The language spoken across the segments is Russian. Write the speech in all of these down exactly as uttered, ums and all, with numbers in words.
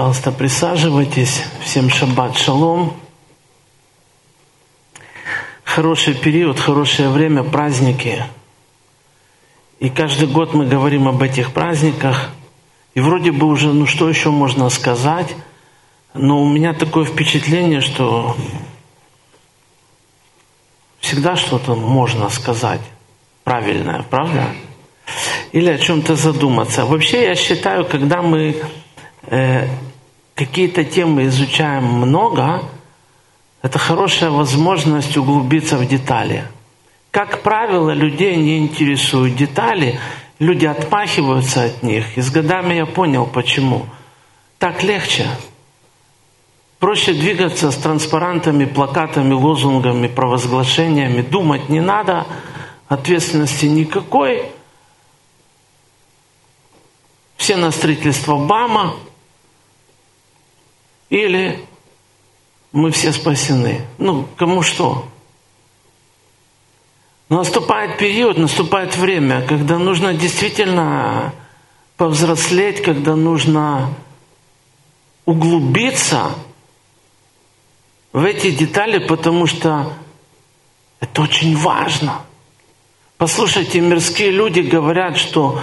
Пожалуйста, присаживайтесь. Всем шаббат шалом. Хороший период, хорошее время, праздники. И каждый год мы говорим об этих праздниках. И вроде бы уже, ну что еще можно сказать? Но у меня такое впечатление, что всегда что-то можно сказать правильное, правда? Или о чем-то задуматься. Вообще я считаю, когда мы э, какие-то темы изучаем много, это хорошая возможность углубиться в детали. Как правило, людей не интересуют детали, люди отмахиваются от них. И с годами я понял, почему. Так легче. Проще двигаться с транспарантами, плакатами, лозунгами, провозглашениями. Думать не надо, ответственности никакой. Все на строительство БАМа. Или мы все спасены. Ну, кому что. Но наступает период, наступает время, когда нужно действительно повзрослеть, когда нужно углубиться в эти детали, потому что это очень важно. Послушайте, мирские люди говорят, что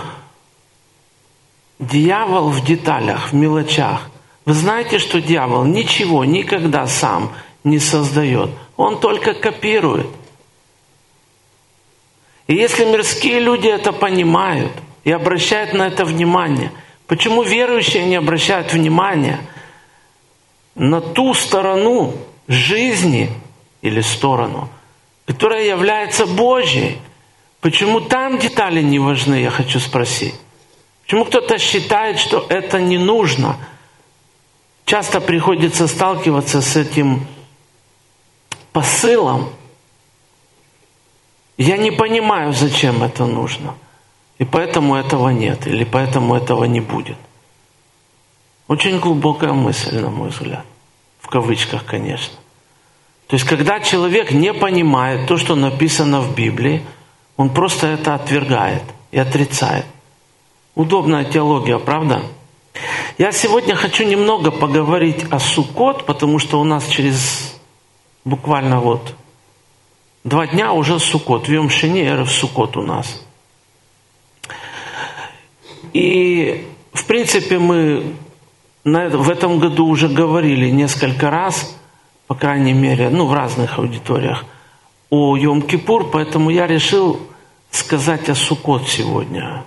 дьявол в деталях, в мелочах. Вы знаете, что дьявол ничего никогда сам не создает. Он только копирует. И если мирские люди это понимают и обращают на это внимание, почему верующие не обращают внимания на ту сторону жизни или сторону, которая является Божьей? Почему там детали не важны, я хочу спросить. Почему кто-то считает, что это не нужно? Часто приходится сталкиваться с этим посылом. Я не понимаю, зачем это нужно. И поэтому этого нет, или поэтому этого не будет. Очень глубокая мысль, на мой взгляд. В кавычках, конечно. То есть, когда человек не понимает то, что написано в Библии, он просто это отвергает и отрицает. Удобная теология, правда? Я сегодня хочу немного поговорить о Суккот, потому что у нас через буквально вот два дня уже Суккот. В Йом Шини эрев Суккот у нас. И, в принципе, мы на это, в этом году уже говорили несколько раз, по крайней мере, ну, в разных аудиториях, о Йом-Кипур, поэтому я решил сказать о Суккот сегодня.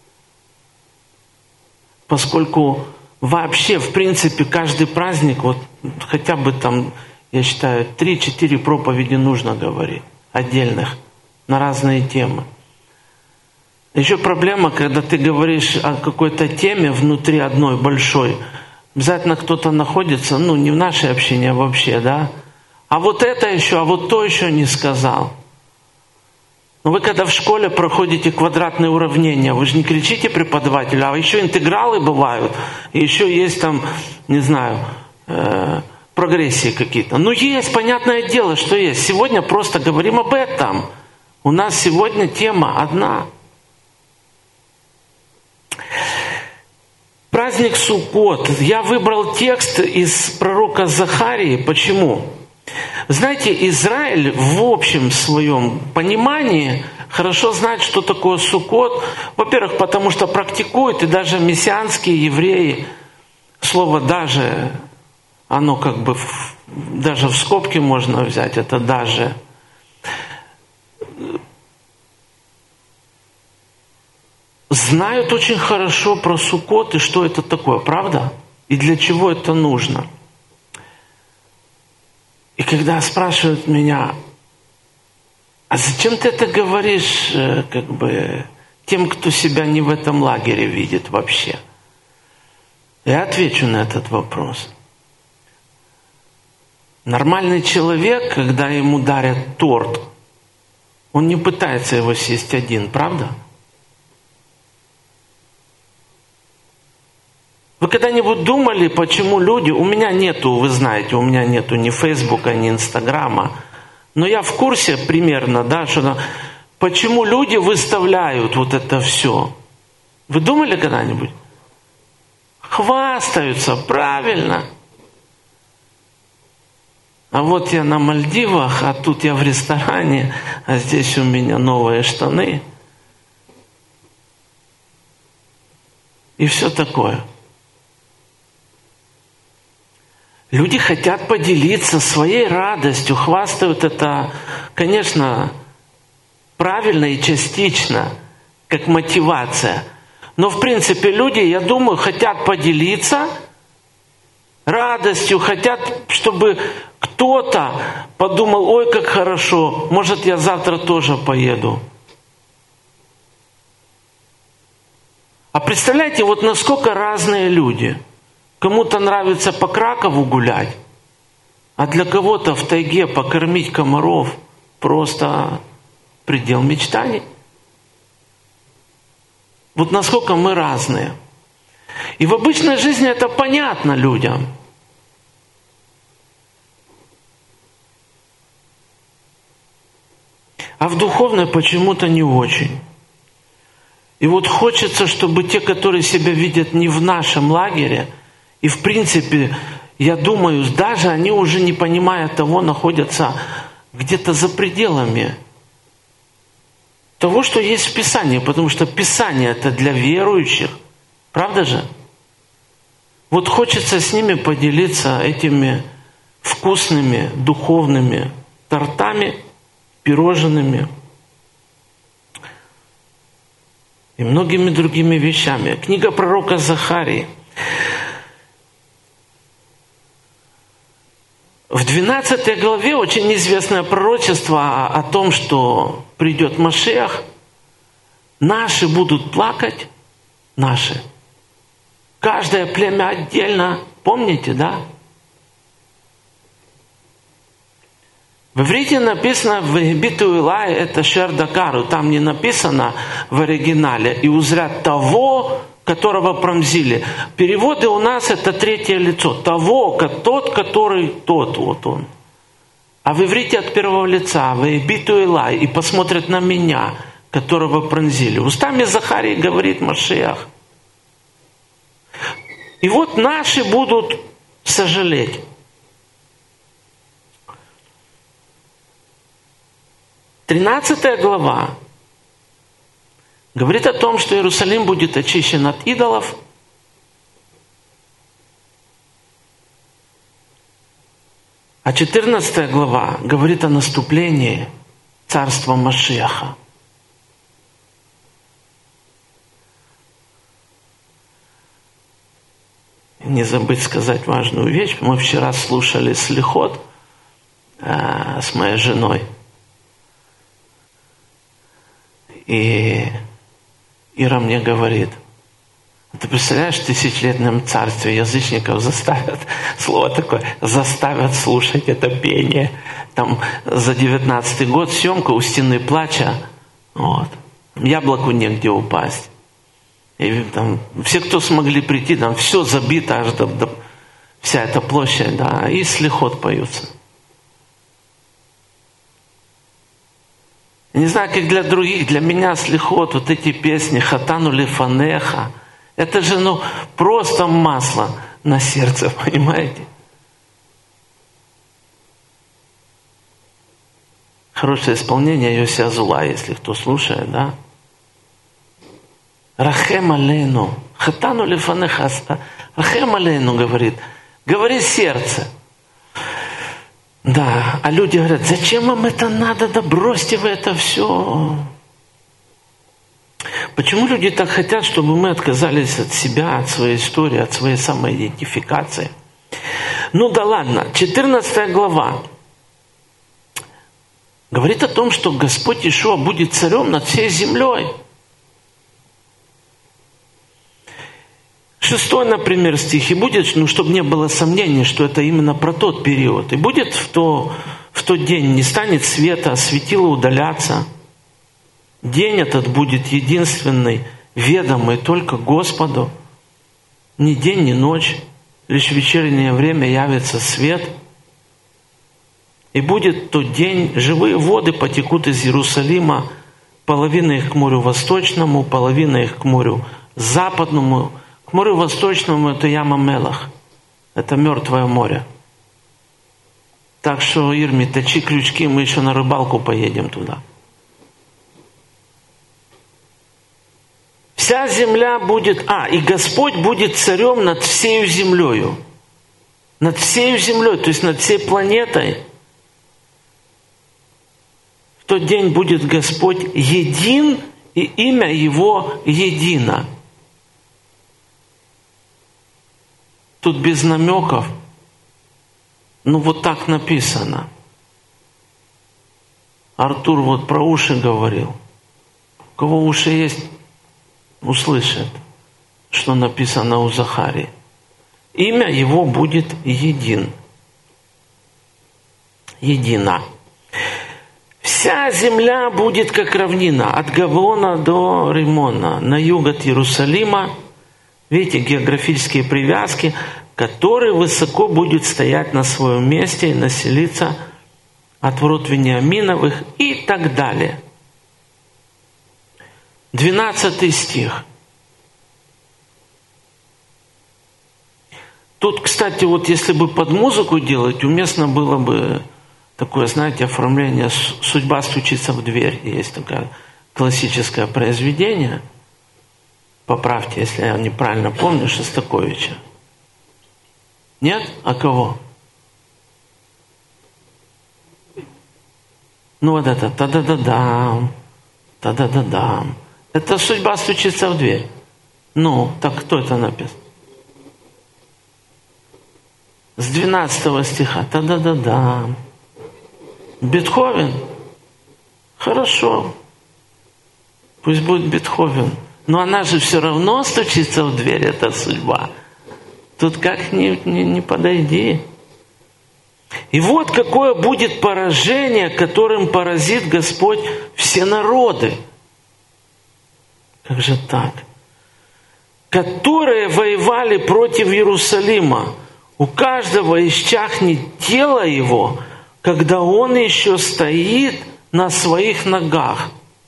Поскольку вообще, в принципе, каждый праздник, вот хотя бы там, я считаю, три-четыре проповеди нужно говорить, отдельных, на разные темы. Еще проблема, когда ты говоришь о какой-то теме внутри одной большой, обязательно кто-то находится, ну, не в нашей общине, а вообще, да? А вот это еще, а вот то еще не сказал. Но вы когда в школе проходите квадратные уравнения, вы же не кричите преподавателю, а еще интегралы бывают, и еще есть там, не знаю, э, прогрессии какие-то. Ну есть, понятное дело, что есть. Сегодня просто говорим об этом. У нас сегодня тема одна. Праздник Суккот. Я выбрал текст из пророка Захарии. Почему? Знаете, Израиль в общем своем понимании хорошо знает, что такое Суккот. Во-первых, потому что практикуют, и даже мессианские евреи, слово «даже», оно как бы в, даже в скобки можно взять, это «даже». Знают очень хорошо про Суккот и что это такое, правда? И для чего это нужно. И когда спрашивают меня, а зачем ты это говоришь, как бы, тем, кто себя не в этом лагере видит вообще? Я отвечу на этот вопрос. Нормальный человек, когда ему дарят торт, он не пытается его съесть один, правда? Вы когда-нибудь думали, почему люди... У меня нету, вы знаете, у меня нету ни Фейсбука, ни Инстаграма. Но я в курсе примерно, да, что... Почему люди выставляют вот это все? Вы думали когда-нибудь? Хвастаются, правильно. А вот я на Мальдивах, а тут я в ресторане, а здесь у меня новые штаны. И все такое. Люди хотят поделиться своей радостью, хвастают это, конечно, правильно и частично, как мотивация. Но, в принципе, люди, я думаю, хотят поделиться радостью, хотят, чтобы кто-то подумал, ой, как хорошо, может, я завтра тоже поеду. А представляете, вот насколько разные люди. Кому-то нравится по Кракову гулять, а для кого-то в тайге покормить комаров просто предел мечтаний. Вот насколько мы разные. И в обычной жизни это понятно людям. А в духовной почему-то не очень. И вот хочется, чтобы те, которые себя видят не в нашем лагере, и в принципе, я думаю, даже они уже не понимая того, находятся где-то за пределами того, что есть в Писании, потому что Писание это для верующих. Правда же? Вот хочется с ними поделиться этими вкусными духовными тортами, пирожными и многими другими вещами. Книга пророка Захарии. В двенадцатой главе очень известное пророчество о том, что придет Машиах. Наши будут плакать, наши. Каждое племя отдельно. Помните, да? В иврите написано «Вегибиту Илай» — это «Шердакару». Там не написано в оригинале «И узрят того, которого пронзили». Переводы у нас это третье лицо. Того, тот, который тот, вот он. А в иврите от первого лица «Вегибиту Илай» и посмотрят на меня, которого пронзили. Устами Захарии говорит Машиах. И вот наши будут сожалеть. тринадцатая глава говорит о том, что Иерусалим будет очищен от идолов. А четырнадцатая глава говорит о наступлении царства Машиаха. Не забыть сказать важную вещь. Мы вчера слушали слихот э, с моей женой. И Ира мне говорит, ты представляешь, в тысячелетнем царстве язычников заставят, слово такое, заставят слушать это пение. Там за девятнадцатый год съемка у стены плача, вот, яблоку негде упасть. И там все, кто смогли прийти, там все забито аж до, до вся эта площадь, да, и слихот поются. Не знаю, как для других, для меня слихот, вот эти песни «Хатану лефанеха», это же, ну, просто масло на сердце, понимаете? Хорошее исполнение Йоси Азула, если кто слушает, да? Рахем алейну, «Хатану лефанеха», Рахем алейну говорит, говори сердце. Да, а люди говорят, зачем вам это надо, да бросьте вы это все. Почему люди так хотят, чтобы мы отказались от себя, от своей истории, от своей самоидентификации? Ну да ладно, четырнадцатая глава говорит о том, что Господь Иешуа будет царем над всей землей. Шестой, например, стих. И будет, ну, чтобы не было сомнений, что это именно про тот период. И будет в, то, в тот день, не станет света, а светило удаляться. День этот будет единственный, ведомый только Господу. Ни день, ни ночь. Лишь в вечернее время явится свет. И будет тот день, живые воды потекут из Иерусалима, половина их к морю восточному, половина их к морю западному, К морю Восточному это Ям-Амелах. Это Мертвое море. Так что, Ирми, точи крючки, мы еще на рыбалку поедем туда. Вся земля будет... А, и Господь будет царем над всею землею. Над всею землей, то есть над всей планетой. В тот день будет Господь един, и имя Его едино. Тут без намеков. Ну вот так написано. Артур вот про уши говорил. У кого уши есть, услышит, что написано у Захарии. Имя Его будет един. Едино. Вся земля будет как равнина, от Гавона до Римона, на юг от Иерусалима. Видите, географические привязки, который высоко будет стоять на своем месте и населиться от ворот Вениаминовых и так далее. Двенадцатый стих. Тут, кстати, вот если бы под музыку делать, уместно было бы такое, знаете, оформление «Судьба стучится в дверь». Есть такое классическое произведение. Поправьте, если я неправильно помню, Шостаковича. Нет? А кого? Ну вот это та-да-да-дам, та-да-да-дам. Это «Судьба стучится в дверь». Ну, так кто это написал? С двенадцатого стиха. Та-да-да-дам. Бетховен? Хорошо. Пусть будет Бетховен. Но она же все равно стучится в дверь, эта судьба. Тут как ни, ни, ни подойди. И вот какое будет поражение, которым поразит Господь все народы. Как же так? Которые воевали против Иерусалима. У каждого исчахнет тело его, когда он еще стоит на своих ногах.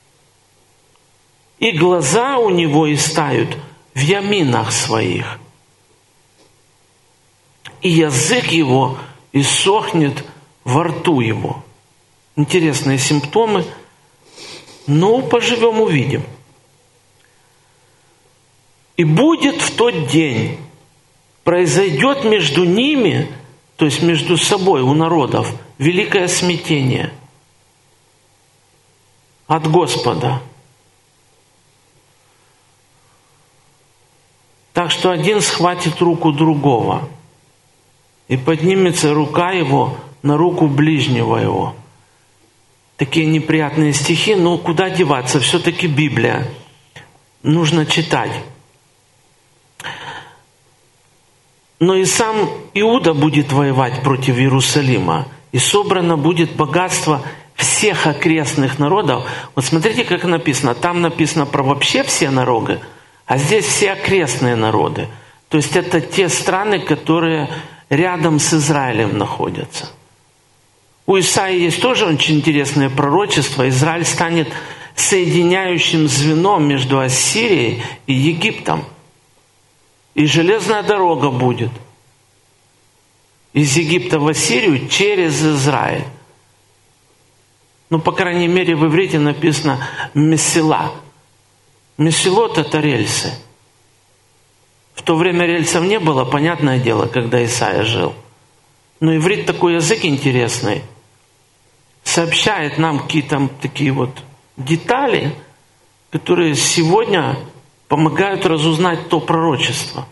И глаза у него истают в яминах своих. И язык его иссохнет во рту его. Интересные симптомы. Но поживем, увидим. И будет в тот день, произойдет между ними, то есть между собой у народов, великое смятение от Господа. Так что один схватит руку другого, и поднимется рука его на руку ближнего его. Такие неприятные стихи, но куда деваться? Все-таки Библия. Нужно читать. Но и сам Иуда будет воевать против Иерусалима, и собрано будет богатство всех окрестных народов. Вот смотрите, как написано. Там написано про вообще все народы, а здесь все окрестные народы. То есть это те страны, которые рядом с Израилем находятся. У Исаии есть тоже очень интересное пророчество. Израиль станет соединяющим звеном между Ассирией и Египтом. И железная дорога будет из Египта в Ассирию через Израиль. Ну, по крайней мере, в иврите написано «месила». Месилот – это рельсы. В то время рельсов не было, понятное дело, когда Исаия жил. Но иврит такой язык интересный. Сообщает нам какие-то такие вот детали, которые сегодня помогают разузнать то пророчество.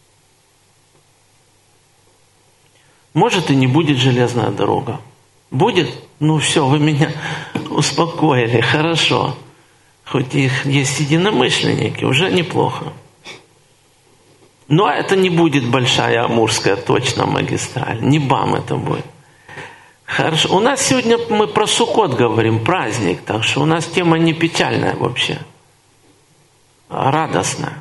Может, и не будет железная дорога. Будет? Ну все, вы меня успокоили, хорошо. Хоть их есть единомышленники, уже неплохо. Но это не будет большая Амурская точно магистраль. Не БАМ это будет. Хорошо. У нас сегодня мы про Суккот говорим, праздник, так что у нас тема не печальная вообще, а радостная.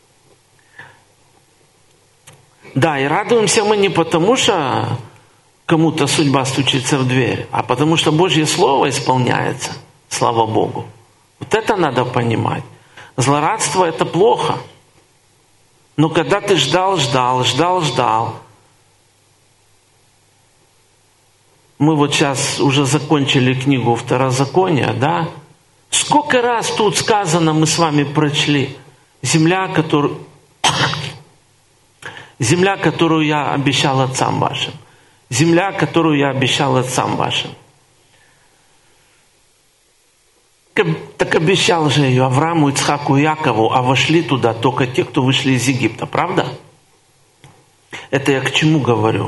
Да, и радуемся мы не потому, что кому-то судьба стучится в дверь, а потому что Божье Слово исполняется, слава Богу. Вот это надо понимать. Злорадство – это плохо. Но когда ты ждал, ждал, ждал, ждал, мы вот сейчас уже закончили книгу Второзакония, да? Сколько раз тут сказано, мы с вами прочли, земля, которую, земля, которую я обещал отцам вашим. Земля, которую я обещал отцам вашим. Так обещал же ее Аврааму, Ицхаку и Якову, а вошли туда только те, кто вышли из Египта, правда? Это я к чему говорю?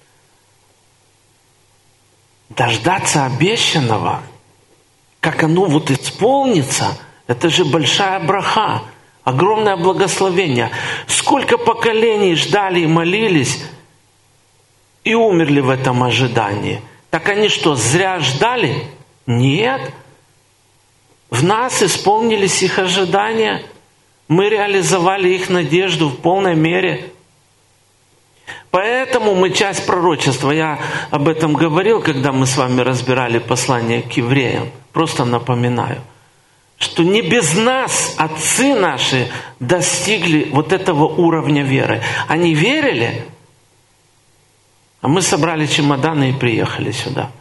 Дождаться обещанного, как оно вот исполнится, это же большая браха, огромное благословение. Сколько поколений ждали и молились, и умерли в этом ожидании. Так они что, зря ждали? Нет. В нас исполнились их ожидания. Мы реализовали их надежду в полной мере. Поэтому мы часть пророчества, я об этом говорил, когда мы с вами разбирали послание к евреям. Просто напоминаю, что не без нас отцы наши достигли вот этого уровня веры. Они верили, а мы собрали чемоданы и приехали сюда,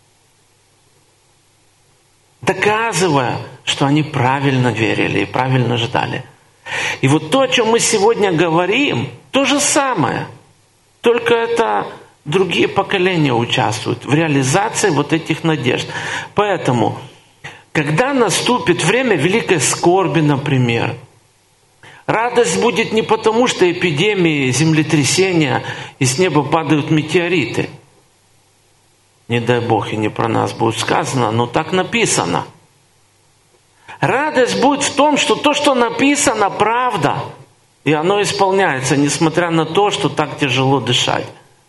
доказывая, что они правильно верили и правильно ждали. И вот то, о чем мы сегодня говорим, то же самое. Только это другие поколения участвуют в реализации вот этих надежд. Поэтому, когда наступит время великой скорби, например, радость будет не потому, что эпидемии, землетрясения, и с неба падают метеориты. Не дай Бог, и не про нас будет сказано, но так написано. Радость будет в том, что то, что написано, правда. И оно исполняется, несмотря на то, что так тяжело дышать.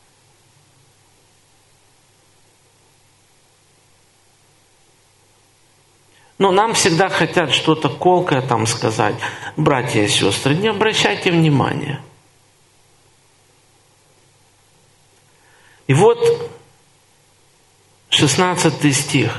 Но нам всегда хотят что-то колкое там сказать. Братья и сестры, не обращайте внимания. И вот шестнадцатый стих.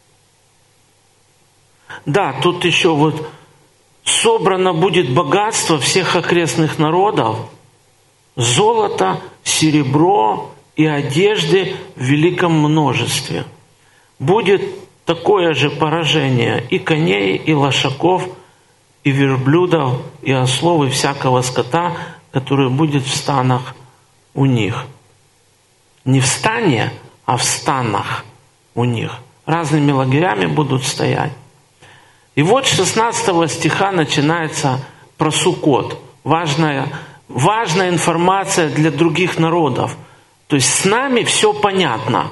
Да, тут еще вот собрано будет богатство всех окрестных народов, золото, серебро и одежды в великом множестве. Будет такое же поражение и коней, и лошаков, и верблюдов, и ослов, и всякого скота, который будет в станах у них. Не в стане, а в станах у них. Разными лагерями будут стоять. И вот с шестнадцатого стиха начинается про Суккот. Важная, важная информация для других народов. То есть с нами все понятно.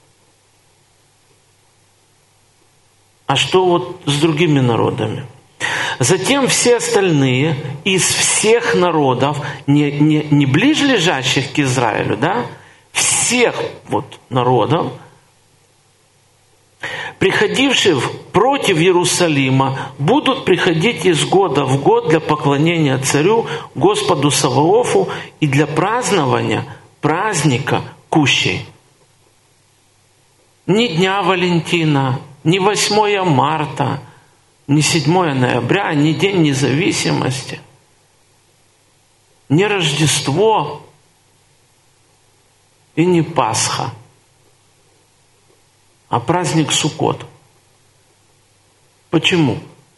А что вот с другими народами? Затем все остальные из всех народов, не, не, не ближлежащих к Израилю, да, всех вот народов, приходившие против Иерусалима, будут приходить из года в год для поклонения царю, Господу Саваофу и для празднования праздника Кущей. Ни дня Валентина, ни восьмое марта, ни седьмое ноября, ни День независимости, ни Рождество и не Пасха, а праздник Суккот. Почему?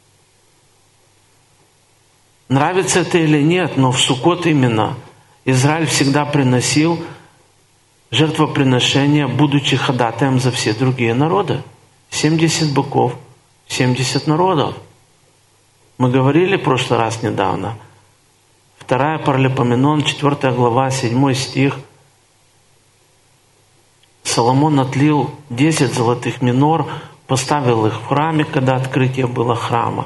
Нравится это или нет, но в Суккот именно Израиль всегда приносил жертвоприношения, будучи ходатаем за все другие народы. семьдесят быков, семьдесят народов. Мы говорили в прошлый раз недавно. Вторая Паралипоменон, четвертая глава, седьмой стих. Соломон отлил десять золотых минор, поставил их в храме, когда открытие было храма.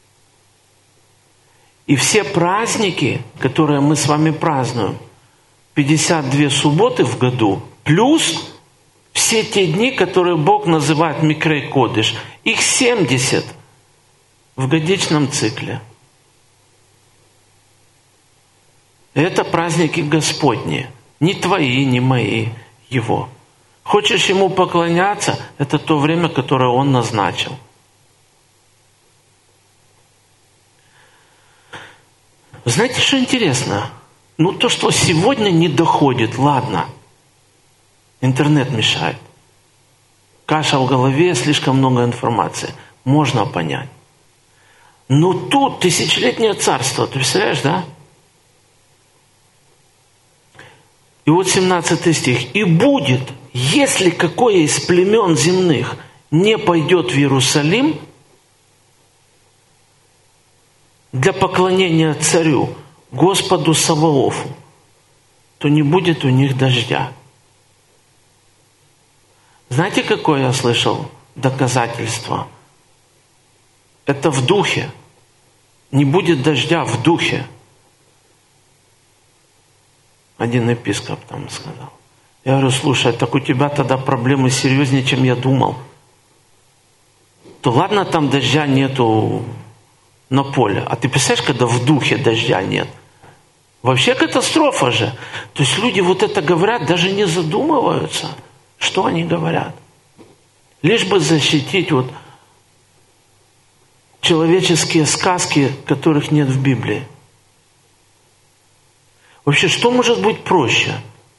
И все праздники, которые мы с вами празднуем, пятьдесят две субботы в году, плюс все те дни, которые Бог называет Микрей Кодеш, их семьдесят в годичном цикле. Это праздники Господни, не твои, не мои, Его. Хочешь Ему поклоняться, это то время, которое Он назначил. Знаете, что интересно? Ну, то, что сегодня не доходит, ладно. Интернет мешает. Каша в голове, слишком много информации. Можно понять. Но тут тысячелетнее царство, ты представляешь, да? И вот семнадцатый стих. «И будет, если какое из племен земных не пойдет в Иерусалим для поклонения царю, Господу Саваофу, то не будет у них дождя». Знаете, какое я слышал доказательство? Это в духе. Не будет дождя в духе. Один епископ там сказал. Я говорю, слушай, так у тебя тогда проблемы серьезнее, чем я думал. То ладно, там дождя нету на поле. А ты представляешь, когда в духе дождя нет? Вообще катастрофа же. То есть люди вот это говорят, даже не задумываются, что они говорят. Лишь бы защитить вот человеческие сказки, которых нет в Библии. Вообще, что может быть проще?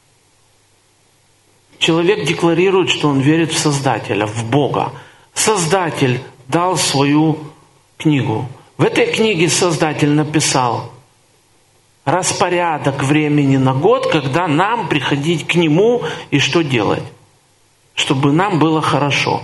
Человек декларирует, что он верит в Создателя, в Бога. Создатель дал свою книгу. В этой книге Создатель написал распорядок времени на год, когда нам приходить к Нему и что делать, чтобы нам было хорошо.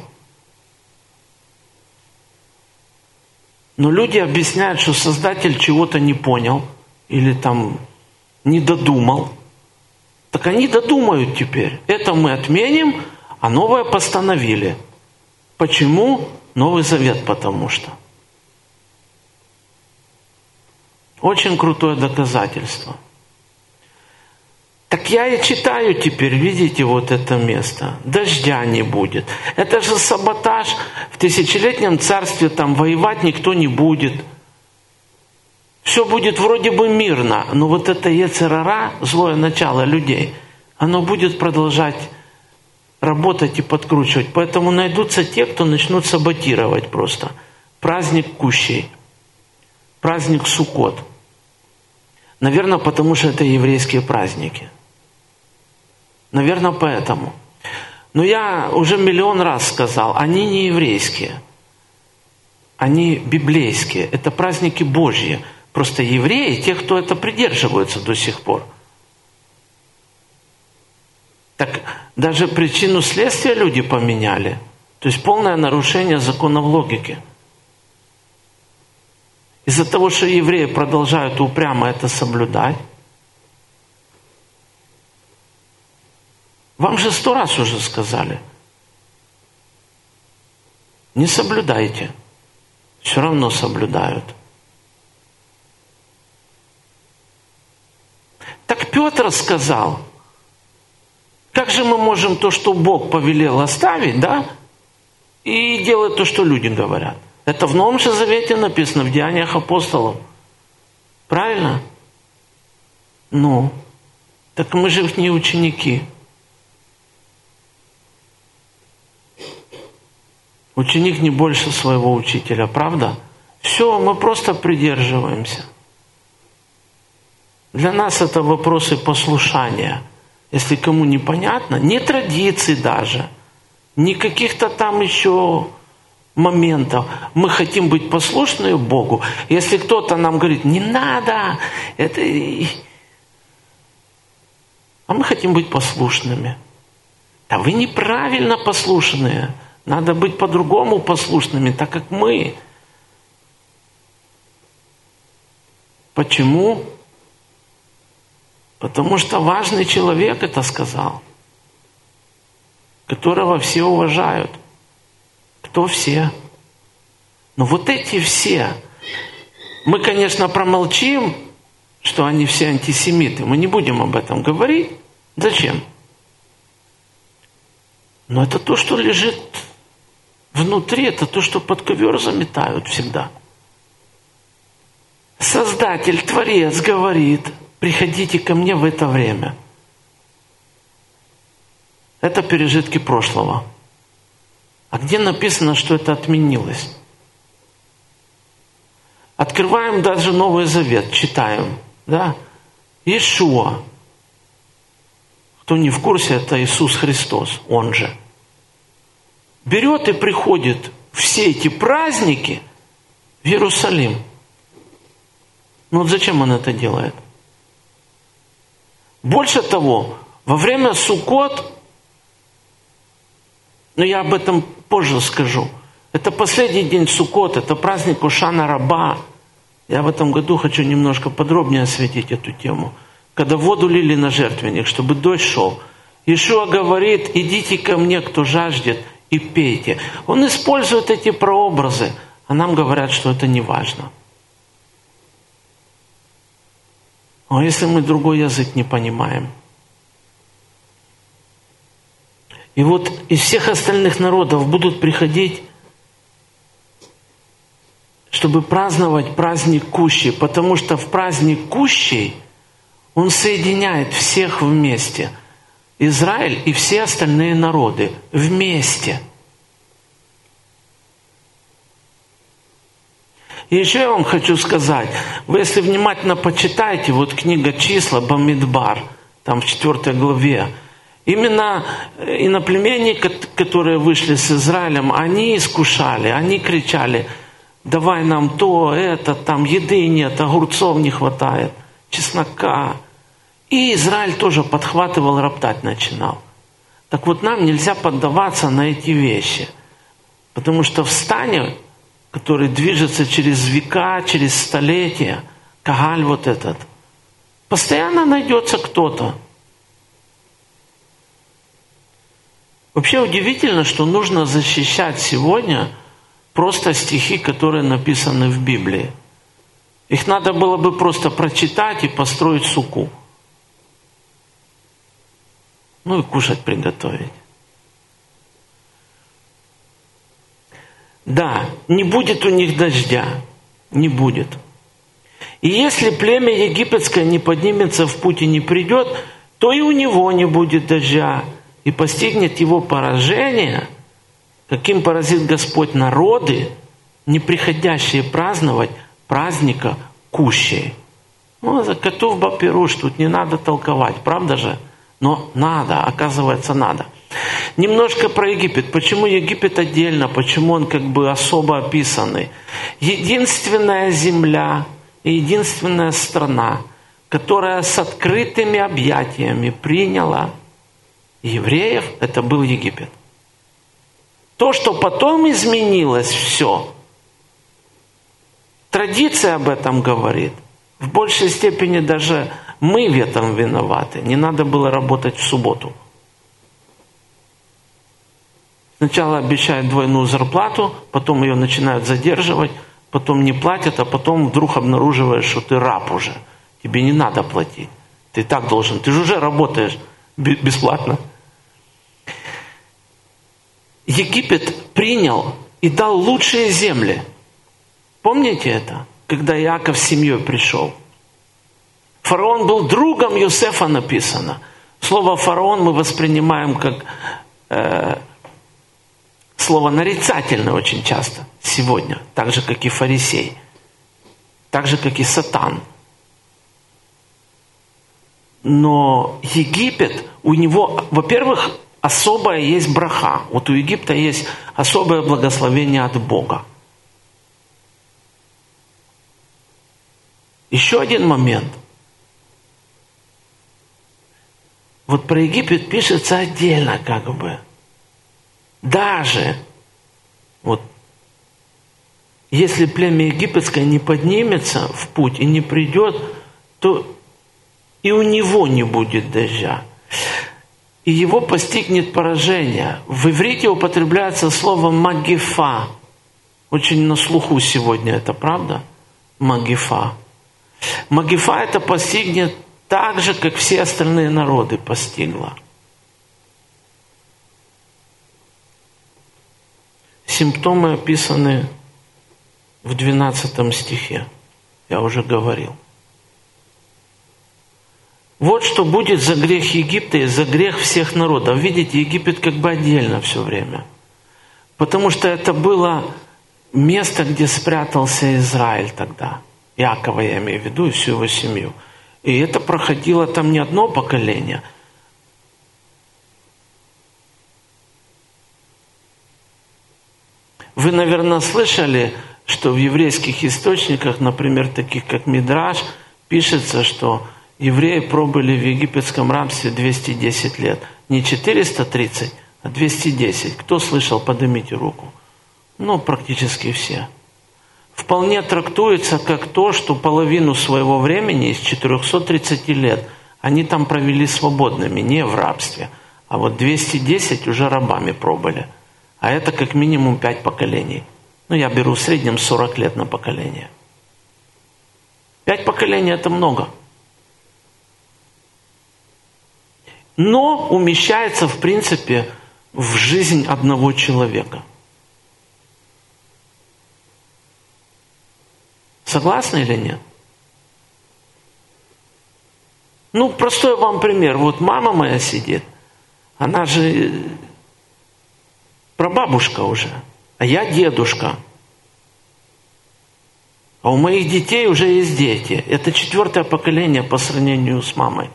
Но люди объясняют, что Создатель чего-то не понял или там не додумал. Так они додумают теперь. Это мы отменим, а новое постановили. Почему? Новый Завет, потому что. Очень крутое доказательство. Так я и читаю теперь, видите, вот это место. Дождя не будет. Это же саботаж. В тысячелетнем царстве там воевать никто не будет. Все будет вроде бы мирно, но вот это йецер ара, злое начало людей, оно будет продолжать работать и подкручивать. Поэтому найдутся те, кто начнут саботировать просто. Праздник Кущей, праздник Суккот. Наверное, потому что это еврейские праздники. Наверное, поэтому. Но я уже миллион раз сказал, они не еврейские, они библейские. Это праздники Божьи. Просто евреи, те, кто это придерживаются до сих пор. Так даже причину следствия люди поменяли. То есть полное нарушение законов логики. Из-за того, что евреи продолжают упрямо это соблюдать. Вам же сто раз уже сказали. Не соблюдайте. Все равно соблюдают. Так Петр сказал, как же мы можем то, что Бог повелел, оставить, да? И делать то, что люди говорят. Это в Новом же Завете написано, в Деяниях апостолов. Правильно? Ну, так мы же их не ученики. Ученик не больше своего учителя, правда? Все, мы просто придерживаемся. Для нас это вопросы послушания. Если кому непонятно, не традиций даже, не каких-то там еще моментов. Мы хотим быть послушны Богу. Если кто-то нам говорит, не надо, это... а мы хотим быть послушными. А вы неправильно послушные. Надо быть по-другому послушными, так как мы. Почему? Потому что важный человек это сказал, которого все уважают. Кто все? Но вот эти все, мы, конечно, промолчим, что они все антисемиты. Мы не будем об этом говорить. Зачем? Но это то, что лежит внутри, это то, что под ковер заметают всегда. Создатель, Творец говорит, приходите ко мне в это время. Это пережитки прошлого. А где написано, что это отменилось? Открываем даже Новый Завет, читаем. Да? Иешуа. Кто не в курсе, это Иисус Христос, Он же. Берет и приходит все эти праздники в Иерусалим. Ну вот зачем Он это делает? Больше того, во время Суккот, но я об этом позже скажу, это последний день Суккот, это праздник Ошана Раба. Я в этом году хочу немножко подробнее осветить эту тему. Когда воду лили на жертвенник, чтобы дождь шел, Иешуа говорит: идите ко мне, кто жаждет, и пейте. Он использует эти прообразы, а нам говорят, что это не важно. А если мы другой язык не понимаем? И вот из всех остальных народов будут приходить, чтобы праздновать праздник Кущи, потому что в праздник Кущи он соединяет всех вместе. Израиль и все остальные народы вместе. И еще я вам хочу сказать, вы если внимательно почитаете, вот книга «Числа», Бамидбар, там в четвёртой главе, именно иноплеменники, которые вышли с Израилем, они искушали, они кричали: давай нам то, это, там еды нет, огурцов не хватает, чеснока. И Израиль тоже подхватывал, роптать начинал. Так вот, нам нельзя поддаваться на эти вещи, потому что в стане, который движется через века, через столетия, Кагаль вот этот, постоянно найдется кто-то. Вообще удивительно, что нужно защищать сегодня просто стихи, которые написаны в Библии. Их надо было бы просто прочитать и построить суку. Ну и кушать приготовить. Да, не будет у них дождя. Не будет. И если племя египетское не поднимется в путь и не придет, то и у него не будет дождя. И постигнет его поражение, каким поразит Господь народы, не приходящие праздновать праздника Кущи. Ну, за котов бапируш, тут не надо толковать, правда же? Но надо, оказывается, надо. Немножко про Египет. Почему Египет отдельно? Почему он как бы особо описанный? Единственная земля и единственная страна, которая с открытыми объятиями приняла евреев, это был Египет. То, что потом изменилось, все. Традиция об этом говорит. В большей степени даже мы в этом виноваты. Не надо было работать в субботу. Сначала обещают двойную зарплату, потом ее начинают задерживать, потом не платят, а потом вдруг обнаруживаешь, что ты раб уже. Тебе не надо платить. Ты и так должен. Ты же уже работаешь бесплатно. Египет принял и дал лучшие земли. Помните это? Когда Иаков с семьей пришел. Фараон был другом Йосефа, написано. Слово «фараон» мы воспринимаем как э, слово нарицательное очень часто сегодня. Так же, как и фарисей. Так же, как и сатан. Но Египет, у него, во-первых, особая есть браха. Вот у Египта есть особое благословение от Бога. Еще один момент. Вот про Египет пишется отдельно как бы. Даже вот если племя египетское не поднимется в путь и не придет, то и у него не будет дождя. И его постигнет поражение. В иврите употребляется слово «магифа». Очень на слуху сегодня это, правда? Магифа. Магифа это постигнет так же, как все остальные народы постигла. Симптомы описаны в двенадцатом стихе. Я уже говорил. Вот что будет за грех Египта и за грех всех народов. Видите, Египет как бы отдельно все время. Потому что это было место, где спрятался Израиль тогда. Иакова я имею в виду и всю его семью. И это проходило там не одно поколение. Вы, наверное, слышали, что в еврейских источниках, например, таких как Мидраш, пишется, что евреи пробыли в египетском рабстве двести десять лет. Не четыреста тридцать, а двести десять. Кто слышал, поднимите руку. Ну, практически все. Вполне трактуется как то, что половину своего времени из четырехсот тридцати лет они там провели свободными, не в рабстве. А вот двести десять уже рабами пробыли. А это как минимум пять поколений. Ну, я беру в среднем сорок лет на поколение. Пять поколений – это много. Но умещается, в принципе, в жизнь одного человека. Согласны или нет? Ну, простой вам пример. Вот мама моя сидит. Она же прабабушка уже. А я дедушка. А у моих детей уже есть дети. Это четвертое поколение по сравнению с мамой.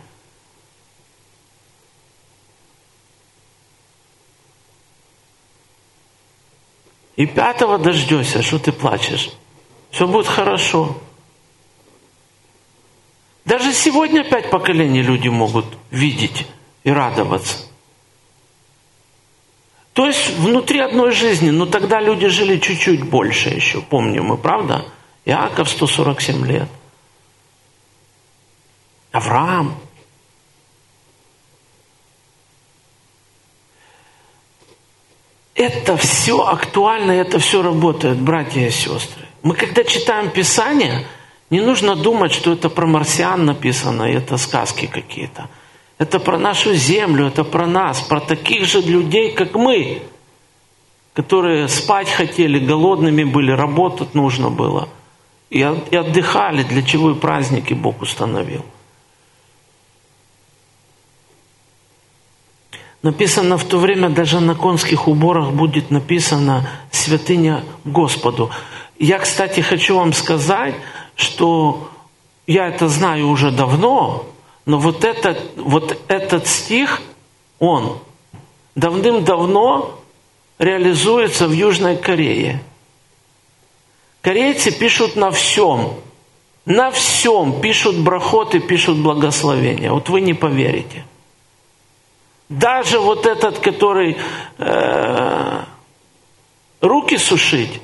И пятого дождешься, что ты плачешь? Все будет хорошо. Даже сегодня пять поколений люди могут видеть и радоваться. То есть внутри одной жизни, но тогда люди жили чуть-чуть больше еще, помним мы, правда? Иаков сто сорок семь лет. Авраам. Это все актуально, это все работает, братья и сестры. Мы когда читаем Писание, не нужно думать, что это про марсиан написано, и это сказки какие-то. Это про нашу землю, это про нас, про таких же людей, как мы, которые спать хотели, голодными были, работать нужно было. И отдыхали, для чего и праздники Бог установил. Написано в то время, даже на конских уборах будет написано «Святыня Господу». Я, кстати, хочу вам сказать, что я это знаю уже давно, но вот этот, вот этот стих, он давным-давно реализуется в Южной Корее. Корейцы пишут на всем, на всем пишут брахот и пишут благословения. Вот вы не поверите. Даже вот этот, который э, руки сушить,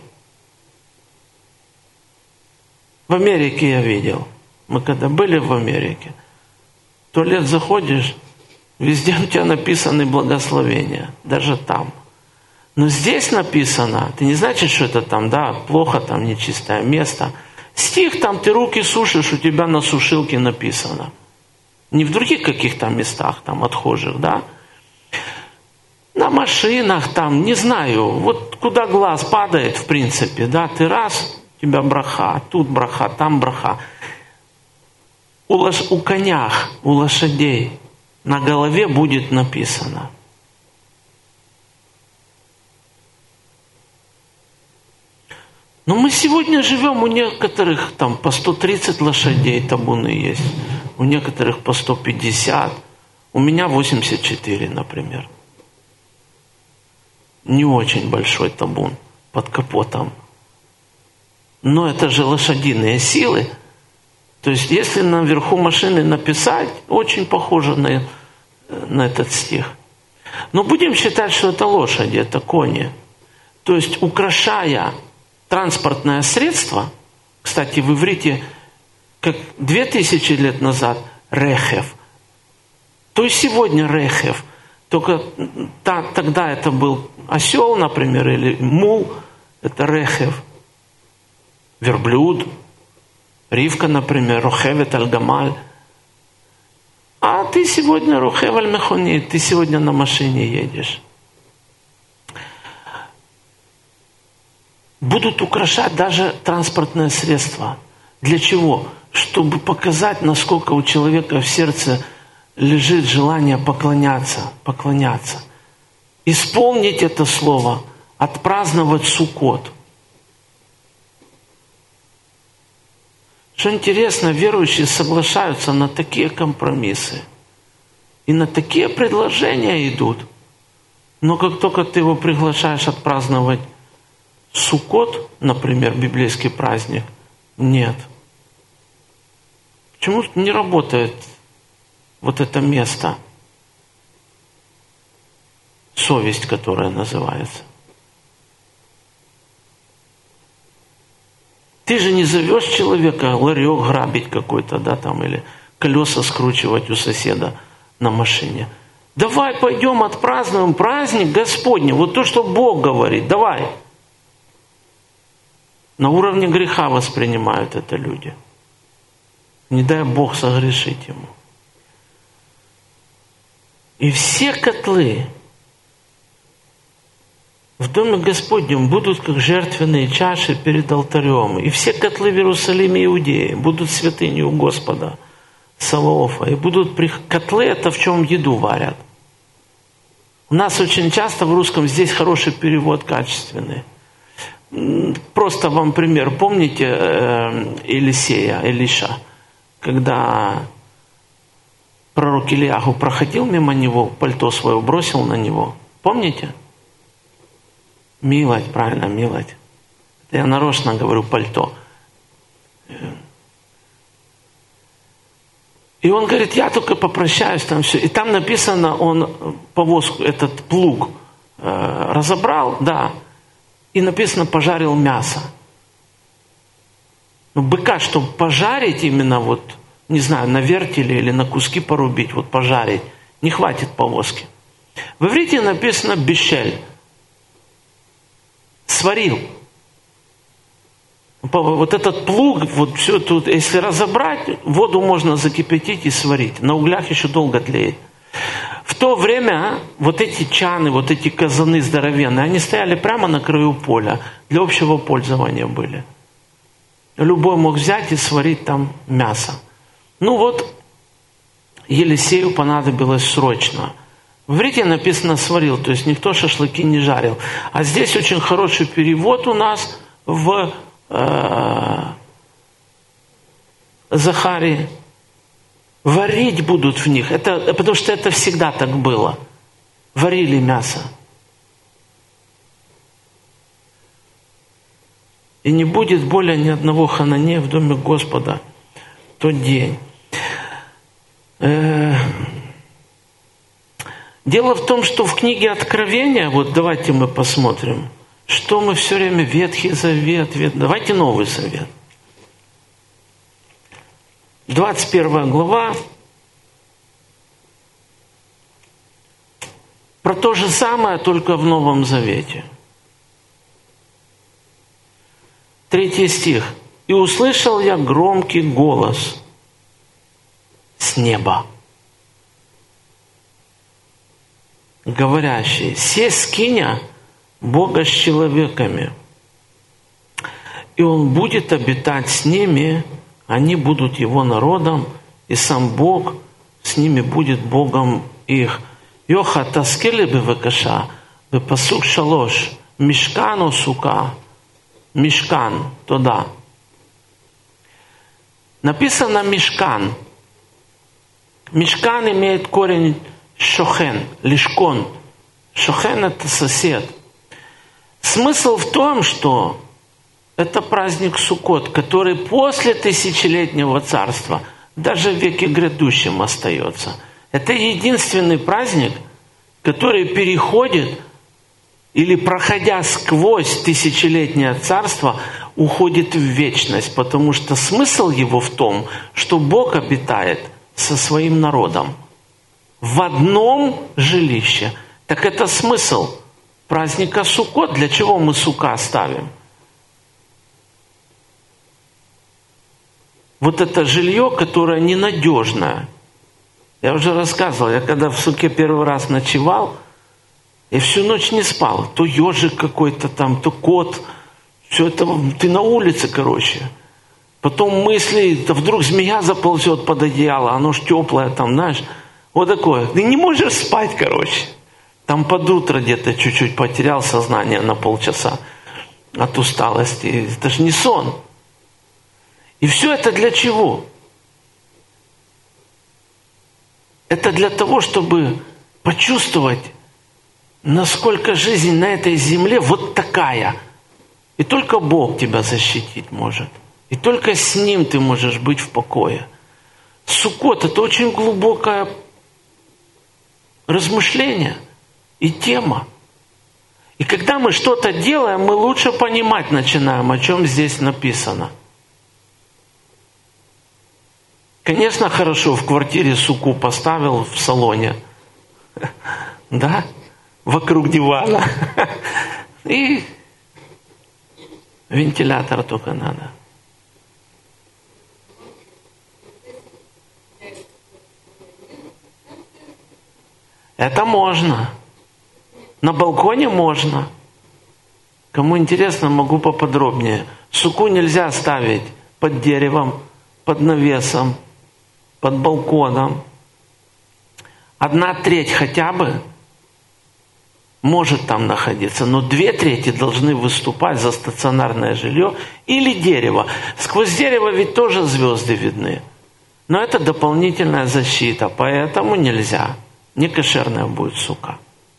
в Америке я видел. Мы когда были в Америке, в туалет заходишь, везде у тебя написаны благословения, даже там. Но здесь написано, это не значит, что это там, да, плохо, там нечистое место. Стих там, ты руки сушишь, у тебя на сушилке написано. Не в других каких-то местах, там, отхожих, да. На машинах, там, не знаю, вот куда глаз падает, в принципе, да, ты раз, у тебя браха, тут браха, там браха. У, лош... у конях, у лошадей на голове будет написано. Но мы сегодня живем, у некоторых там по сто тридцать лошадей табуны есть, у некоторых по сто пятьдесят, у меня восемьдесят четыре, например. Не очень большой табун под капотом. Но это же лошадиные силы. То есть, если наверху машины написать, очень похоже на, на этот стих. Но будем считать, что это лошади, это кони. То есть, украшая транспортное средство, кстати, в иврите, как две тысячи лет назад, рехев, то и сегодня рехев. Только та, тогда это был осел, например, или мул, это рехев. Верблюд, Ривка, например, рохевет аль-гамаль. А ты сегодня рохев аль-мехонит, ты сегодня на машине едешь. Будут украшать даже транспортное средство. Для чего? Чтобы показать, насколько у человека в сердце лежит желание поклоняться, поклоняться. Исполнить это слово, отпраздновать Суккот. Что интересно, верующие соглашаются на такие компромиссы. И на такие предложения идут. Но как только ты его приглашаешь отпраздновать Суккот, например, библейский праздник, нет. Почему не работает вот это место? Совесть, которая называется. Ты же не зовешь человека ларек грабить какой-то, да, там, или колеса скручивать у соседа на машине. Давай пойдем отпразднуем праздник Господний. Вот то, что Бог говорит. Давай. На уровне греха воспринимают это люди. Не дай Бог согрешить ему. И все котлы в Доме Господнем будут как жертвенные чаши перед алтарем. И все котлы в Иерусалиме Иудеи будут святыней у Господа Саваофа. И будут при... котлы — это в чем еду варят. У нас очень часто в русском здесь хороший перевод, качественный. Просто вам пример. Помните Елисея, Илиша, когда пророк Ильяху проходил мимо него, пальто свое бросил на него? Помните? Милость, правильно, милость. Это я нарочно говорю пальто. И он говорит, я только попрощаюсь, там все. И там написано, он повозку, этот плуг э, разобрал, да, и написано, пожарил мясо. Ну, быка, чтобы пожарить именно вот, не знаю, на вертеле или на куски порубить, вот пожарить, не хватит повозки. В иврите написано бишель. Сварил. Вот этот плуг, вот все тут, если разобрать, воду можно закипятить и сварить. На углях еще долго тлеет. В то время вот эти чаны, вот эти казаны здоровенные, они стояли прямо на краю поля, для общего пользования были. Любой мог взять и сварить там мясо. Ну вот, Елисею понадобилось срочно. В иврите написано «сварил», то есть никто шашлыки не жарил. А здесь очень хороший перевод у нас в э, Захарии. Варить будут в них. Это, потому что это всегда так было. Варили мясо. И не будет более ни одного хананея в доме Господа в тот день. Э, дело в том, что в книге Откровения, вот давайте мы посмотрим, что мы все время Ветхий Завет, Вет... давайте Новый Завет. двадцать первая глава. Про то же самое, только в Новом Завете. Третий стих. «И услышал я громкий голос с неба, говорящий: се скиня Бога с человеками, и Он будет обитать с ними, они будут Его народом, и сам Бог с ними будет Богом их». Йоха таскели бевекаша, бепасук шалош, мишкану сука, мишкан, туда. Написано мишкан. Мишкан имеет корень шохен, лишкон. Шохен — это сосед. Смысл в том, что это праздник Суккот, который после тысячелетнего царства даже в веке грядущем остается. Это единственный праздник, который переходит или, проходя сквозь тысячелетнее царство, уходит в вечность, потому что смысл его в том, что Бог обитает со своим народом в одном жилище. Так это смысл праздника Суккот. Для чего мы сука ставим? Вот это жилье, которое ненадежное. Я уже рассказывал, я когда в суке первый раз ночевал, я всю ночь не спал. То ежик какой-то там, то кот. Все это, ты на улице, короче. Потом мысли, да вдруг змея заползет под одеяло, оно ж теплое там, знаешь. Вот такое. Ты не можешь спать, короче. Там под утро где-то чуть-чуть потерял сознание на полчаса от усталости. Это же не сон. И все это для чего? Это для того, чтобы почувствовать, насколько жизнь на этой земле вот такая. И только Бог тебя защитить может. И только с Ним ты можешь быть в покое. Суккот – это очень глубокое размышление и тема. И когда мы что-то делаем, мы лучше понимать начинаем, о чем здесь написано. Конечно, хорошо, в квартире суку поставил в салоне. Да? Вокруг дивана. И вентилятор только надо. Это можно. На балконе можно. Кому интересно, могу поподробнее. Суку нельзя ставить под деревом, под навесом, под балконом. Одна треть хотя бы может там находиться, но две трети должны выступать за стационарное жилье или дерево. Сквозь дерево ведь тоже звезды видны. Но это дополнительная защита, поэтому нельзя. Некошерная будет сука.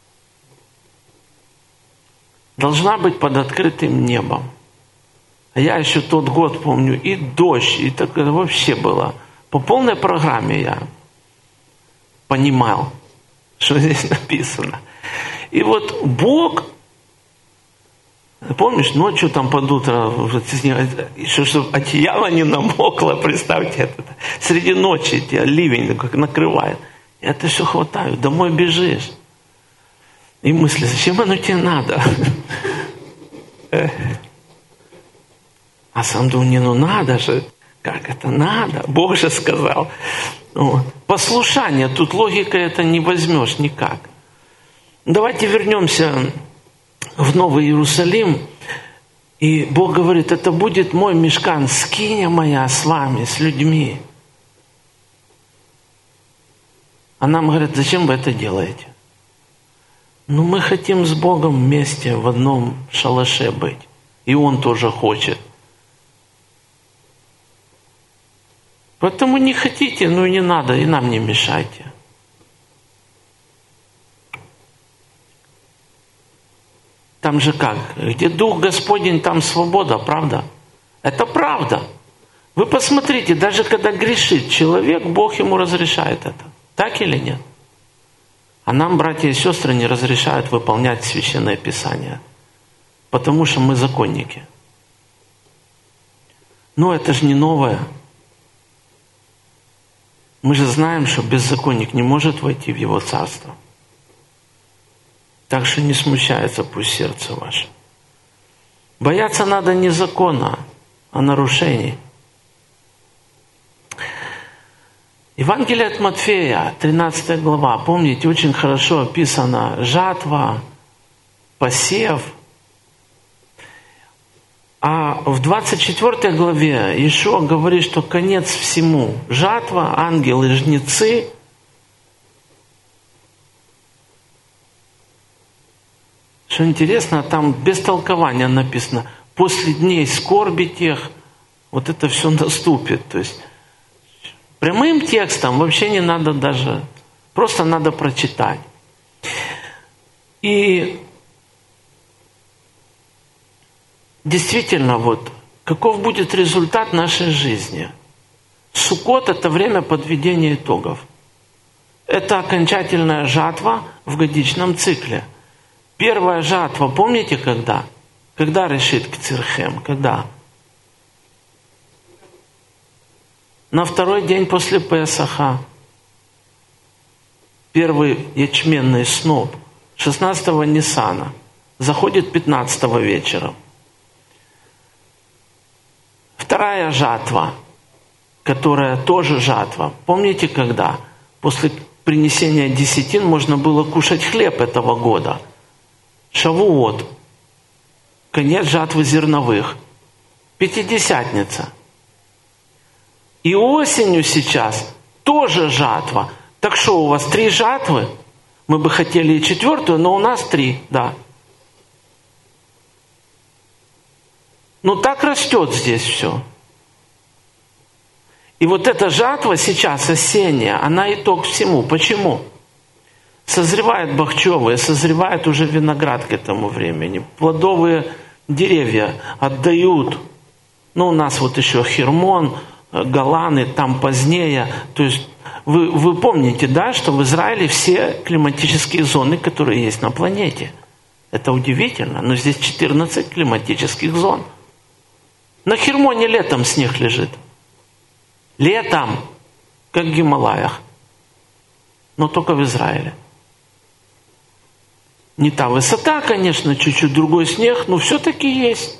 Должна быть под открытым небом. А я еще тот год помню, и дождь, и такое вообще было. По полной программе я понимал, что здесь написано. И вот Бог, помнишь, ночью там под утро, еще чтобы одеяло не намокло, представьте это. Среди ночи тебя ливень как накрывает. Я это все хватаю, домой бежишь. И мысли, зачем оно тебе надо? А сам думаю, не, ну надо же. Как это надо? Бог же сказал. Послушание, тут логика это не возьмешь никак. Давайте вернемся в Новый Иерусалим. И Бог говорит, это будет мой мишкан, скиня моя с вами, с людьми. А нам говорят, зачем вы это делаете? Ну, мы хотим с Богом вместе в одном шалаше быть. И Он тоже хочет. Поэтому не хотите, ну и не надо, и нам не мешайте. Там же как? Где Дух Господень, там свобода, правда? Это правда. Вы посмотрите, даже когда грешит человек, Бог ему разрешает это. Так или нет? А нам, братья и сестры, не разрешают выполнять Священное Писание. Потому что мы законники. Но это же не новое. Мы же знаем, что беззаконник не может войти в Его Царство. Так что не смущается пусть сердце ваше. Бояться надо не закона, а нарушений. Евангелие от Матфея, тринадцатая глава. Помните, очень хорошо описана жатва, посев. А в двадцать четвёртой главе Иешуа говорит, что конец всему. Жатва, ангелы, жнецы. Что интересно, там без толкования написано, после дней скорби тех, вот это все наступит. То есть прямым текстом вообще не надо даже, просто надо прочитать. И действительно, вот, каков будет результат нашей жизни? Суккот – это время подведения итогов. Это окончательная жатва в годичном цикле. Первая жатва, помните, когда? Когда решит Кцирхем? Когда? На второй день после Песаха. Первый ячменный сноп. шестнадцатого Ниссана. Заходит пятнадцатого вечером. Вторая жатва, которая тоже жатва. Помните, когда? После принесения десятин можно было кушать хлеб этого года. Шавуот. Конец жатвы зерновых. Пятидесятница. И осенью сейчас тоже жатва. Так что, у вас три жатвы? Мы бы хотели и четвертую, но у нас три, да. Ну так растет здесь все. И вот эта жатва сейчас осенняя, она итог всему. Почему? Созревают бахчевые, созревает уже виноград к этому времени. Плодовые деревья отдают. Ну, у нас вот еще Хермон, Голаны, там позднее. То есть вы, вы помните, да, что в Израиле все климатические зоны, которые есть на планете. Это удивительно, но здесь четырнадцать климатических зон. На Хермоне летом снег лежит. Летом, как в Гималаях. Но только в Израиле. Не та высота, конечно, чуть-чуть другой снег, но все-таки есть.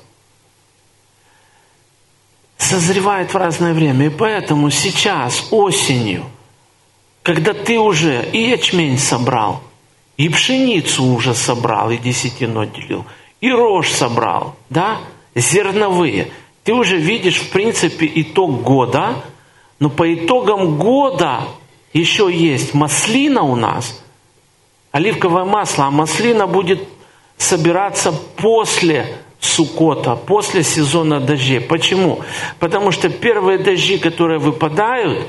Созревает в разное время. И поэтому сейчас, осенью, когда ты уже и ячмень собрал, и пшеницу уже собрал, и десятину отделил, и рожь собрал, да, зерновые, ты уже видишь, в принципе, итог года, но по итогам года еще есть маслина у нас, оливковое масло, а маслина будет собираться после Суккота, после сезона дождей. Почему? Потому что первые дожди, которые выпадают,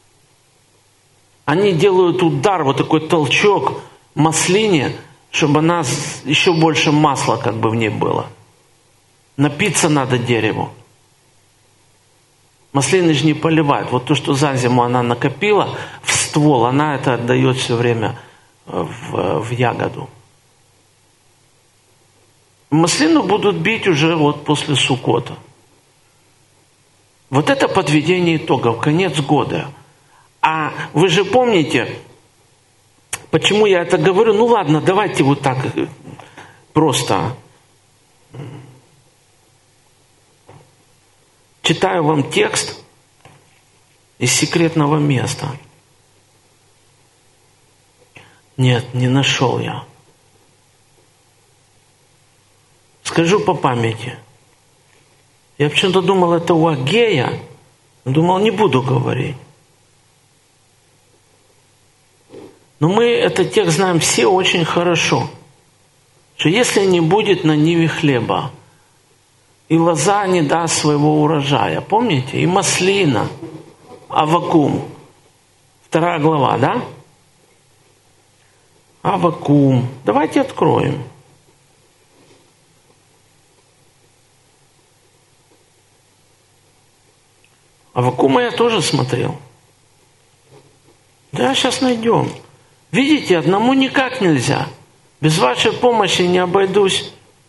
они делают удар, вот такой толчок маслине, чтобы она еще больше масла как бы в ней было. Напиться надо дереву. Маслины же не поливают. Вот то, что за зиму она накопила в ствол, она это отдает все время в, в ягоду. Маслину будут бить уже вот после Суккота. Вот это подведение итогов, конец года. А вы же помните, почему я это говорю? Ну ладно, давайте вот так просто. Читаю вам текст из секретного места. Нет, не нашел я. Скажу по памяти. Я почему-то думал, это у Агея. Думал, не буду говорить. Но мы этот текст знаем все очень хорошо. Что если не будет на ниве хлеба, и лоза не даст своего урожая, помните? И маслина, Аввакум. Вторая глава, да? Аввакум. Давайте откроем. Аввакума я тоже смотрел. Да, сейчас найдем. Видите, одному никак нельзя. Без вашей помощи не обойдусь.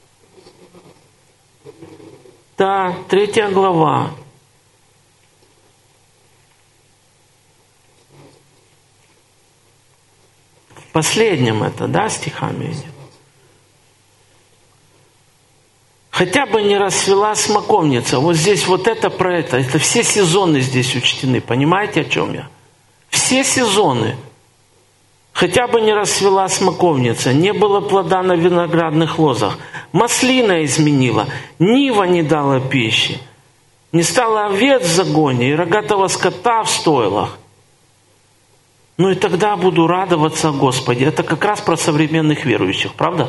Да, третья глава. В последнем это, да, стихами идет. Хотя бы не расцвела смоковница. Вот здесь вот это про это. Это все сезоны здесь учтены. Понимаете, о чем я? Все сезоны. Хотя бы не расцвела смоковница. Не было плода на виноградных лозах. Маслина изменила. Нива не дала пищи. Не стало овец в загоне и рогатого скота в стойлах. Ну и тогда буду радоваться Господи. Это как раз про современных верующих, правда?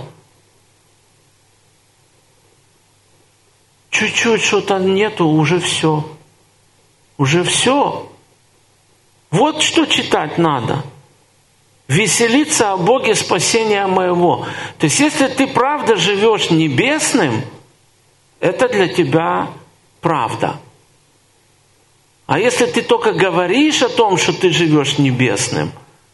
Чуть-чуть что-то нету, уже все. Уже все. Вот что читать надо. Веселиться о Боге спасения моего. То есть, если ты правда живешь небесным, это для тебя правда. А если ты только говоришь о том, что ты живешь небесным,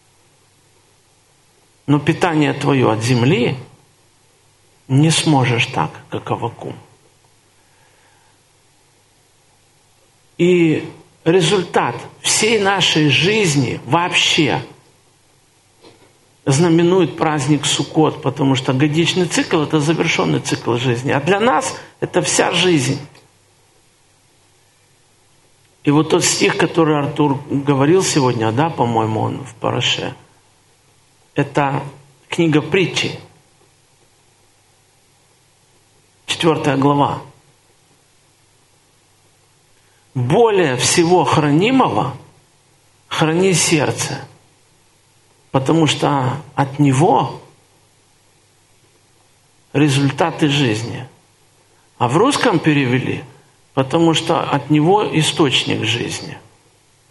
но питание твое от земли, не сможешь так, как Аввакум. И результат всей нашей жизни вообще знаменует праздник Суккот, потому что годичный цикл – это завершенный цикл жизни. А для нас это вся жизнь. И вот тот стих, который Артур говорил сегодня, да, по-моему, он в Параше, это книга Притчи, четвертая глава. Более всего хранимого храни сердце, потому что от него результаты жизни. А в русском перевели, потому что от него источник жизни.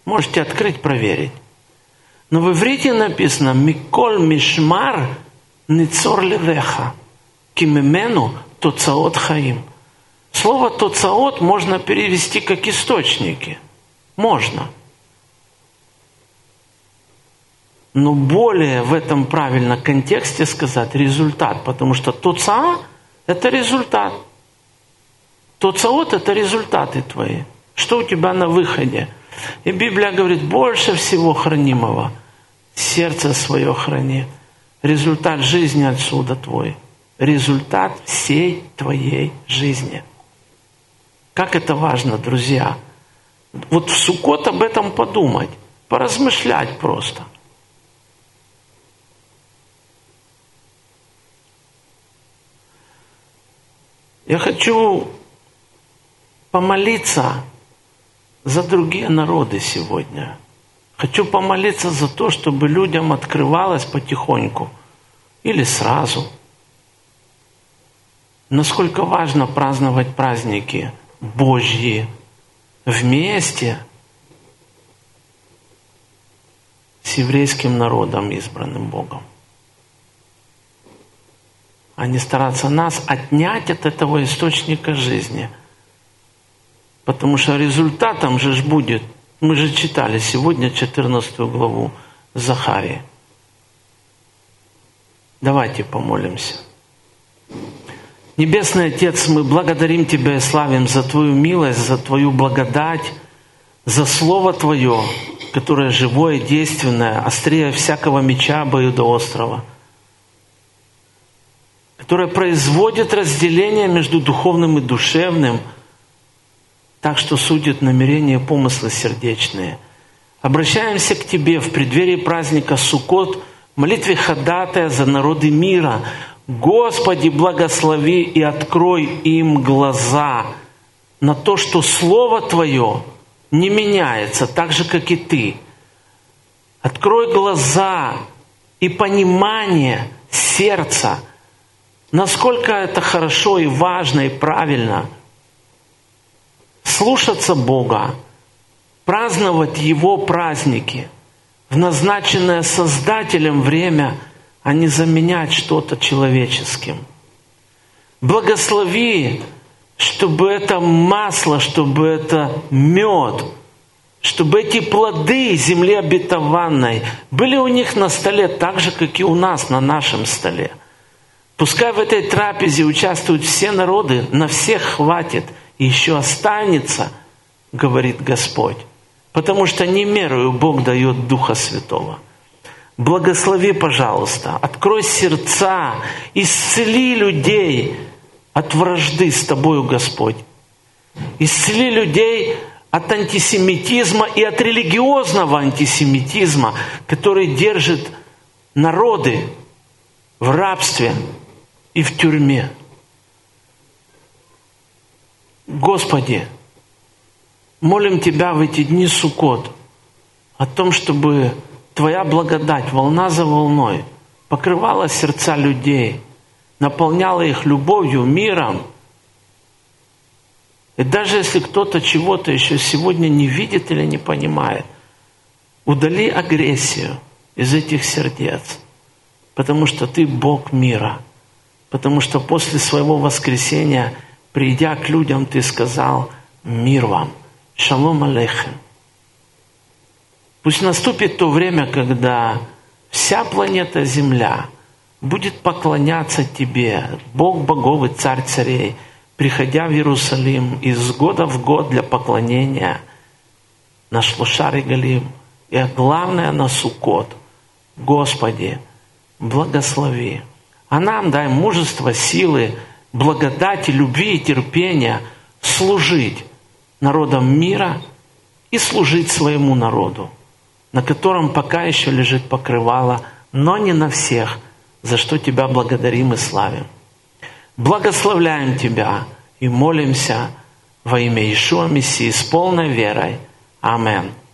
Можете открыть, проверить. Но в иврите написано «Миколь мишмар ницор левеха, кимемену тоцаот хаим». Слово «тоцаот» можно перевести как «источники». Можно. Но более в этом правильном контексте сказать результат, потому что тоцаа – это результат. Тоцаот – это результаты твои. Что у тебя на выходе? И Библия говорит, больше всего хранимого сердце свое храни. Результат жизни отсюда твой. Результат всей твоей жизни. Как это важно, друзья. Вот в Суккот об этом подумать, поразмышлять просто. Я хочу помолиться за другие народы сегодня. Хочу помолиться за то, чтобы людям открывалось потихоньку или сразу. Насколько важно праздновать праздники Божьи вместе с еврейским народом, избранным Богом. А не стараться нас отнять от этого источника жизни. Потому что результатом же ж будет, мы же читали сегодня четырнадцатую главу Захарии. Давайте помолимся. Небесный Отец, мы благодарим Тебя и славим за Твою милость, за Твою благодать, за Слово Твое, которое живое, действенное, острее всякого меча обоюдоострого, которое производит разделение между духовным и душевным, так что судит намерения и помыслы сердечные. Обращаемся к Тебе в преддверии праздника Суккот, в молитве ходатая за народы мира. Господи, благослови и открой им глаза на то, что Слово Твое не меняется, так же, как и Ты. Открой глаза и понимание сердца, насколько это хорошо и важно и правильно слушаться Бога, праздновать Его праздники в назначенное Создателем время, а не заменять что-то человеческим. Благослови, чтобы это масло, чтобы это мед, чтобы эти плоды земли обетованной были у них на столе так же, как и у нас на нашем столе. Пускай в этой трапезе участвуют все народы, на всех хватит, и еще останется, говорит Господь. Потому что не мерою Бог дает Духа Святого. Благослови, пожалуйста, открой сердца, исцели людей от вражды с Тобою, Господь. Исцели людей от антисемитизма и от религиозного антисемитизма, который держит народы в рабстве и в тюрьме. Господи, молим Тебя в эти дни Суккот о том, чтобы Твоя благодать, волна за волной, покрывала сердца людей, наполняла их любовью, миром. И даже если кто-то чего-то еще сегодня не видит или не понимает, удали агрессию из этих сердец, потому что Ты Бог мира, потому что после Своего воскресения, придя к людям, Ты сказал: «Мир вам, шалом алейхем». Пусть наступит то время, когда вся планета Земля будет поклоняться Тебе, Бог богов и Царь царей, приходя в Иерусалим из года в год для поклонения на Шлоша Регалим, и главное на Суккот. Господи, благослови. А нам дай мужество, силы, благодати, любви и терпения служить народам мира и служить своему народу, на котором пока еще лежит покрывало, но не на всех, за что Тебя благодарим и славим. Благословляем Тебя и молимся во имя Иешуа Мессии с полной верой. Аминь.